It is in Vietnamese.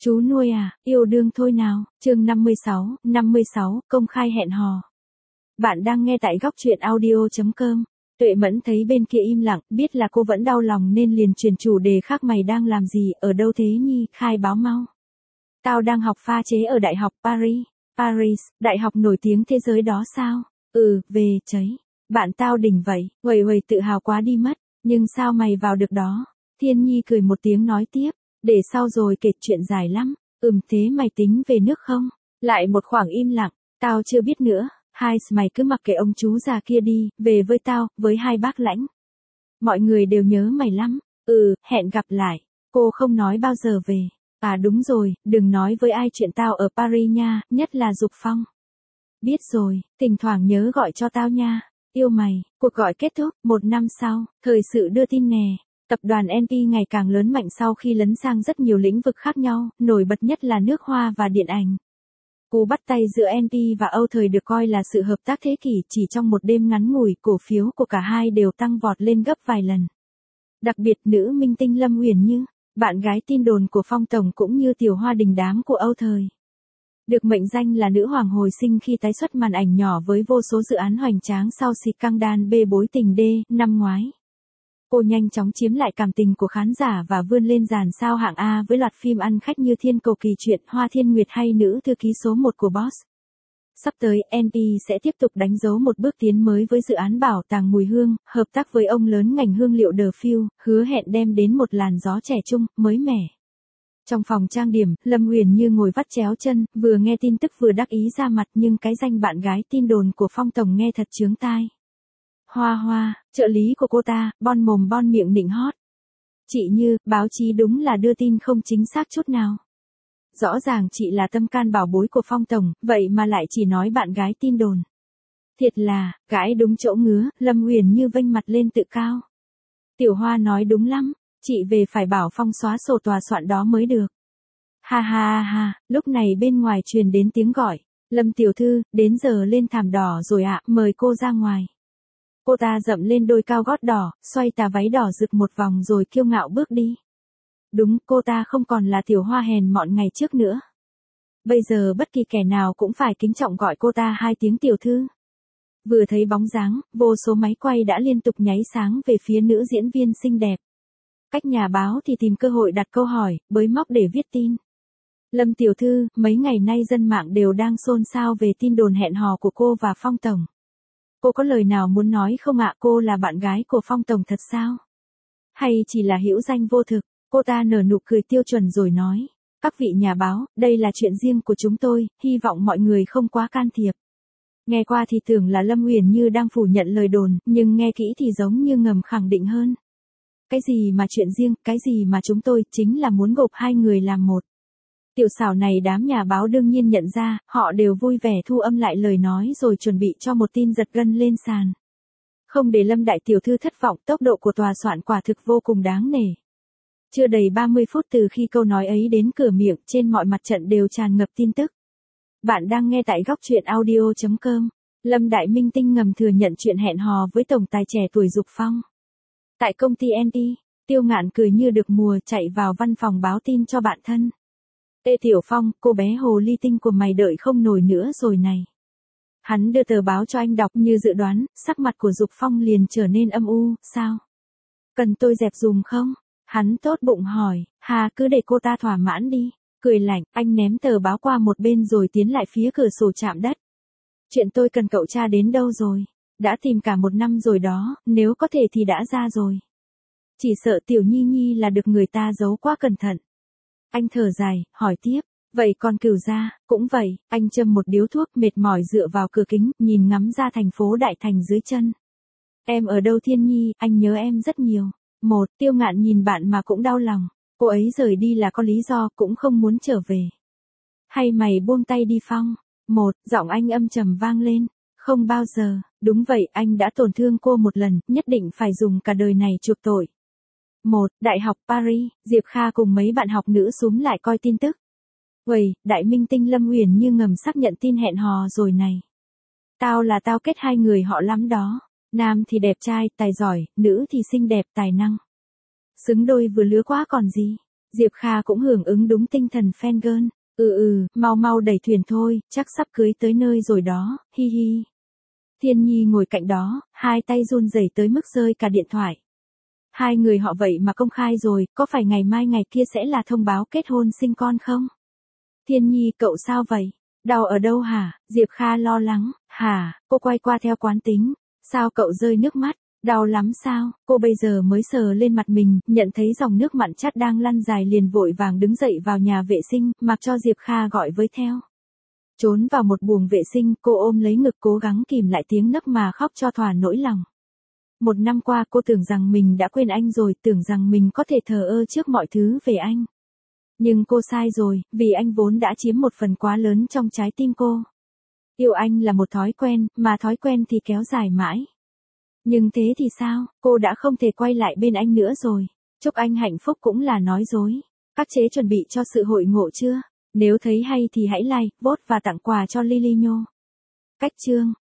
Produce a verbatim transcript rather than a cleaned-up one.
Chú nuôi à, yêu đương thôi nào, chương năm mươi sáu, năm mươi sáu, công khai hẹn hò. Bạn đang nghe tại góc truyện audio.com. Tuệ Mẫn thấy bên kia im lặng, biết là cô vẫn đau lòng nên liền chuyển chủ đề khác. Mày đang làm gì, ở đâu thế Nhi, khai báo mau. Tao đang học pha chế ở Đại học Paris. Paris, đại học nổi tiếng thế giới đó sao? Ừ, về, cháy. Bạn tao đỉnh vậy, huầy huầy tự hào quá đi mất, nhưng sao mày vào được đó? Thiên Nhi cười một tiếng nói tiếp, để sau rồi kể chuyện dài lắm. Ừm thế mày tính về nước không? Lại một khoảng im lặng, tao chưa biết nữa. Hai mày cứ mặc kệ ông chú già kia đi, về với tao, với hai bác lãnh. Mọi người đều nhớ mày lắm. Ừ, hẹn gặp lại. Cô không nói bao giờ về. À đúng rồi, đừng nói với ai chuyện tao ở Paris nha, nhất là Dục Phong. Biết rồi, thỉnh thoảng nhớ gọi cho tao nha. Yêu mày. Cuộc gọi kết thúc, một năm sau, thời sự đưa tin nè. Tập đoàn en pê ngày càng lớn mạnh sau khi lấn sang rất nhiều lĩnh vực khác nhau, nổi bật nhất là nước hoa và điện ảnh. Cú bắt tay giữa en pê và Âu Thời được coi là sự hợp tác thế kỷ, chỉ trong một đêm ngắn ngủi, cổ phiếu của cả hai đều tăng vọt lên gấp vài lần. Đặc biệt nữ minh tinh Lâm Uyển Như, bạn gái tin đồn của Phong Tổng cũng như tiểu hoa đình đám của Âu Thời. Được mệnh danh là nữ hoàng hồi sinh khi tái xuất màn ảnh nhỏ với vô số dự án hoành tráng sau scandal bê bối tình đê, năm ngoái. Cô nhanh chóng chiếm lại cảm tình của khán giả và vươn lên dàn sao hạng A với loạt phim ăn khách như Thiên Cầu Kỳ Chuyện, Hoa Thiên Nguyệt hay Nữ thư ký số một của Boss. Sắp tới, en pê sẽ tiếp tục đánh dấu một bước tiến mới với dự án bảo tàng mùi hương, hợp tác với ông lớn ngành hương liệu The Field, hứa hẹn đem đến một làn gió trẻ trung, mới mẻ. Trong phòng trang điểm, Lâm Uyển Như ngồi vắt chéo chân, vừa nghe tin tức vừa đắc ý ra mặt, nhưng cái danh bạn gái tin đồn của Phong Tổng nghe thật chướng tai. Hoa Hoa, trợ lý của cô ta, bon mồm bon miệng nịnh hót. Chị Như, báo chí đúng là đưa tin không chính xác chút nào. Rõ ràng chị là tâm can bảo bối của Phong Tổng, vậy mà lại chỉ nói bạn gái tin đồn. Thiệt là, gãi đúng chỗ ngứa, Lâm Uyển Như vênh mặt lên tự cao. Tiểu Hoa nói đúng lắm, chị về phải bảo Phong xóa sổ tòa soạn đó mới được. Ha ha ha, lúc này bên ngoài truyền đến tiếng gọi. Lâm tiểu thư, đến giờ lên thảm đỏ rồi ạ, mời cô ra ngoài. Cô ta dậm lên đôi cao gót đỏ, xoay tà váy đỏ rực một vòng rồi kiêu ngạo bước đi. Đúng, cô ta không còn là tiểu hoa hèn mọn ngày trước nữa. Bây giờ bất kỳ kẻ nào cũng phải kính trọng gọi cô ta hai tiếng tiểu thư. Vừa thấy bóng dáng, vô số máy quay đã liên tục nháy sáng về phía nữ diễn viên xinh đẹp. Cách nhà báo thì tìm cơ hội đặt câu hỏi, bới móc để viết tin. Lâm tiểu thư, mấy ngày nay dân mạng đều đang xôn xao về tin đồn hẹn hò của cô và Phong Tổng. Cô có lời nào muốn nói không ạ? Cô là bạn gái của Phong Tổng thật sao? Hay chỉ là hữu danh vô thực? Cô ta nở nụ cười tiêu chuẩn rồi nói. Các vị nhà báo, đây là chuyện riêng của chúng tôi, hy vọng mọi người không quá can thiệp. Nghe qua thì tưởng là Lâm Uyển Như đang phủ nhận lời đồn, nhưng nghe kỹ thì giống như ngầm khẳng định hơn. Cái gì mà chuyện riêng, cái gì mà chúng tôi, chính là muốn gộp hai người làm một. Tiểu xảo này đám nhà báo đương nhiên nhận ra, họ đều vui vẻ thu âm lại lời nói rồi chuẩn bị cho một tin giật gân lên sàn. Không để Lâm đại tiểu thư thất vọng, tốc độ của tòa soạn quả thực vô cùng đáng nể. Chưa đầy ba mươi phút từ khi câu nói ấy đến cửa miệng, trên mọi mặt trận đều tràn ngập tin tức. Bạn đang nghe tại góc truyện audio.com. Lâm đại minh tinh ngầm thừa nhận chuyện hẹn hò với tổng tài trẻ tuổi Dục Phong. Tại công ty en pê, Tiêu Ngạn cười như được mùa chạy vào văn phòng báo tin cho bạn thân. Ê Tiểu Phong, cô bé hồ ly tinh của mày đợi không nổi nữa rồi này. Hắn đưa tờ báo cho anh đọc, như dự đoán, sắc mặt của Dục Phong liền trở nên âm u. Sao? Cần tôi dẹp dùm không? Hắn tốt bụng hỏi. Hà, cứ để cô ta thỏa mãn đi. Cười lạnh, anh ném tờ báo qua một bên rồi tiến lại phía cửa sổ chạm đất. Chuyện tôi cần cậu tra đến đâu rồi? Đã tìm cả một năm rồi đó, nếu có thể thì đã ra rồi. Chỉ sợ Tiểu Nhi Nhi là được người ta giấu quá cẩn thận. Anh thở dài, hỏi tiếp, vậy còn Cửu gia? Cũng vậy. Anh châm một điếu thuốc, mệt mỏi dựa vào cửa kính, nhìn ngắm ra thành phố Đại Thành dưới chân. Em ở đâu Thiên Nhi, anh nhớ em rất nhiều. Một, Tiêu Ngạn nhìn bạn mà cũng đau lòng. Cô ấy rời đi là có lý do, cũng không muốn trở về. Hay mày buông tay đi Phong? Một, giọng anh âm trầm vang lên. Không bao giờ. Đúng vậy, anh đã tổn thương cô một lần, nhất định phải dùng cả đời này chuộc tội. Một, Đại học Paris, Diệp Kha cùng mấy bạn học nữ xúm lại coi tin tức. Uầy, đại minh tinh Lâm Uyển Như ngầm xác nhận tin hẹn hò rồi này. Tao là tao kết hai người họ lắm đó. Nam thì đẹp trai, tài giỏi, nữ thì xinh đẹp, tài năng. Xứng đôi vừa lứa quá còn gì. Diệp Kha cũng hưởng ứng đúng tinh thần fan girl. Ừ ừ, mau mau đẩy thuyền thôi, chắc sắp cưới tới nơi rồi đó, hi hi. Thiên Nhi ngồi cạnh đó, hai tay run rẩy tới mức rơi cả điện thoại. Hai người họ vậy mà công khai rồi, có phải ngày mai ngày kia sẽ là thông báo kết hôn sinh con không? Thiên Nhi, cậu sao vậy? Đau ở đâu hả? Diệp Kha lo lắng. Hả? Cô quay qua theo quán tính. Sao cậu rơi nước mắt? Đau lắm sao? Cô bây giờ mới sờ lên mặt mình, nhận thấy dòng nước mặn chát đang lăn dài liền vội vàng đứng dậy vào nhà vệ sinh, mặc cho Diệp Kha gọi với theo. Trốn vào một buồng vệ sinh, cô ôm lấy ngực cố gắng kìm lại tiếng nấc mà khóc cho thỏa nỗi lòng. Một năm qua cô tưởng rằng mình đã quên anh rồi, tưởng rằng mình có thể thờ ơ trước mọi thứ về anh. Nhưng cô sai rồi, vì anh vốn đã chiếm một phần quá lớn trong trái tim cô. Yêu anh là một thói quen, mà thói quen thì kéo dài mãi. Nhưng thế thì sao, cô đã không thể quay lại bên anh nữa rồi. Chúc anh hạnh phúc cũng là nói dối. Các chế chuẩn bị cho sự hội ngộ chưa? Nếu thấy hay thì hãy like, vote và tặng quà cho Lily Nhô. Cách chương